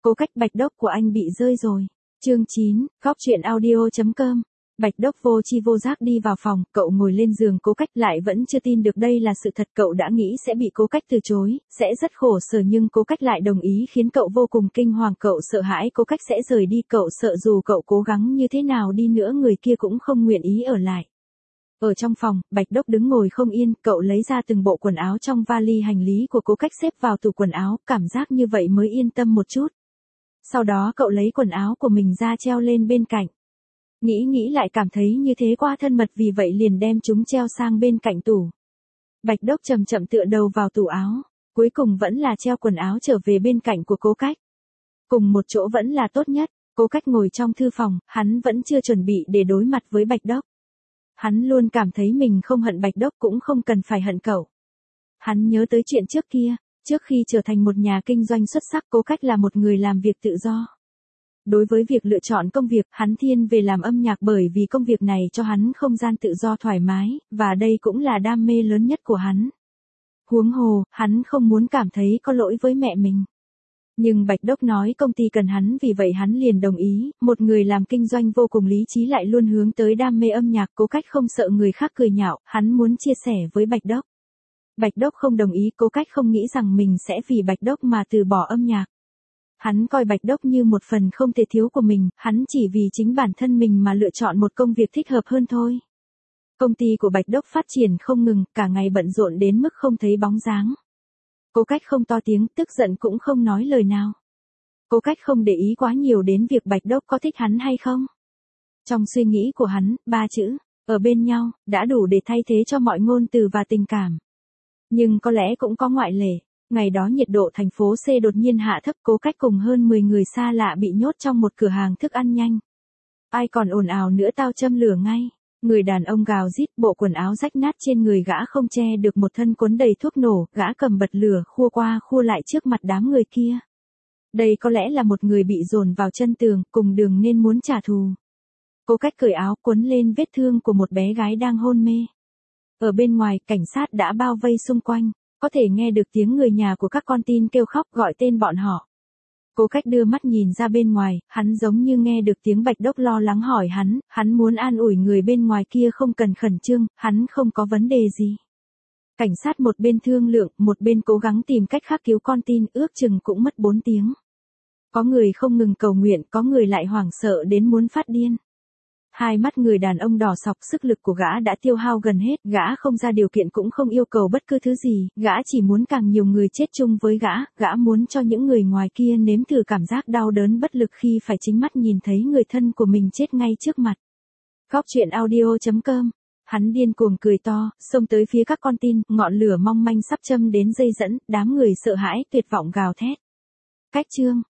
Cố cách Bạch Đốc của anh bị rơi rồi. Chương 9, Góc truyện audio.com. Bạch Đốc vô chi vô giác đi vào phòng, cậu ngồi lên giường Cố Cách lại vẫn chưa tin được đây là sự thật. Cậu đã nghĩ sẽ bị Cố Cách từ chối, sẽ rất khổ sở, nhưng Cố Cách lại đồng ý khiến cậu vô cùng kinh hoàng. Cậu sợ hãi Cố Cách sẽ rời đi, cậu sợ dù cậu cố gắng như thế nào đi nữa người kia cũng không nguyện ý ở lại. Ở trong phòng, Bạch Đốc đứng ngồi không yên, cậu lấy ra từng bộ quần áo trong vali hành lý của Cố Cách xếp vào tủ quần áo, cảm giác như vậy mới yên tâm một chút. Sau đó cậu lấy quần áo của mình ra treo lên bên cạnh. Nghĩ lại cảm thấy như thế quá thân mật, vì vậy liền đem chúng treo sang bên cạnh tủ. Bạch Đốc chậm chậm tựa đầu vào tủ áo, cuối cùng vẫn là treo quần áo trở về bên cạnh của Cố Cách. Cùng một chỗ vẫn là tốt nhất. Cố Cách ngồi trong thư phòng, hắn vẫn chưa chuẩn bị để đối mặt với Bạch Đốc. Hắn luôn cảm thấy mình không hận Bạch Đốc cũng không cần phải hận cậu. Hắn nhớ tới chuyện trước kia, trước khi trở thành một nhà kinh doanh xuất sắc, Cố Cách là một người làm việc tự do. Đối với việc lựa chọn công việc, hắn thiên về làm âm nhạc bởi vì công việc này cho hắn không gian tự do thoải mái, và đây cũng là đam mê lớn nhất của hắn. Huống hồ, hắn không muốn cảm thấy có lỗi với mẹ mình. Nhưng Bạch Đốc nói công ty cần hắn, vì vậy hắn liền đồng ý. Một người làm kinh doanh vô cùng lý trí lại luôn hướng tới đam mê âm nhạc, Cố Cách không sợ người khác cười nhạo, hắn muốn chia sẻ với Bạch Đốc. Bạch Đốc không đồng ý, Cố Cách không nghĩ rằng mình sẽ vì Bạch Đốc mà từ bỏ âm nhạc. Hắn coi Bạch Đốc như một phần không thể thiếu của mình, hắn chỉ vì chính bản thân mình mà lựa chọn một công việc thích hợp hơn thôi. Công ty của Bạch Đốc phát triển không ngừng, cả ngày bận rộn đến mức không thấy bóng dáng. Cố Cách không to tiếng, tức giận cũng không nói lời nào. Cố Cách không để ý quá nhiều đến việc Bạch Đốc có thích hắn hay không. Trong suy nghĩ của hắn, 3 chữ, ở bên nhau, đã đủ để thay thế cho mọi ngôn từ và tình cảm. Nhưng có lẽ cũng có ngoại lệ. Ngày đó nhiệt độ thành phố C đột nhiên hạ thấp, Cố Cách cùng hơn 10 người xa lạ bị nhốt trong một cửa hàng thức ăn nhanh. Ai còn ồn ào nữa tao châm lửa ngay. Người đàn ông gào rít, bộ quần áo rách nát trên người gã không che được một thân cuốn đầy thuốc nổ, gã cầm bật lửa khua qua khua lại trước mặt đám người kia. Đây có lẽ là một người bị dồn vào chân tường, cùng đường nên muốn trả thù. Cố Cách cởi áo cuốn lên vết thương của một bé gái đang hôn mê. Ở bên ngoài, cảnh sát đã bao vây xung quanh, có thể nghe được tiếng người nhà của các con tin kêu khóc gọi tên bọn họ. Cố Cách đưa mắt nhìn ra bên ngoài, hắn giống như nghe được tiếng Bạch Đốc lo lắng hỏi hắn muốn an ủi người bên ngoài kia không cần khẩn trương, hắn không có vấn đề gì. Cảnh sát một bên thương lượng, một bên cố gắng tìm cách khác cứu con tin, ước chừng cũng mất 4 tiếng. Có người không ngừng cầu nguyện, có người lại hoảng sợ đến muốn phát điên. Hai mắt người đàn ông đỏ sọc, sức lực của gã đã tiêu hao gần hết, gã không ra điều kiện cũng không yêu cầu bất cứ thứ gì, gã chỉ muốn càng nhiều người chết chung với gã muốn cho những người ngoài kia nếm thử cảm giác đau đớn bất lực khi phải chính mắt nhìn thấy người thân của mình chết ngay trước mặt. Góc truyện audio.com. Hắn điên cuồng cười to, xông tới phía các con tin, ngọn lửa mong manh sắp châm đến dây dẫn, đám người sợ hãi, tuyệt vọng gào thét. Cách chương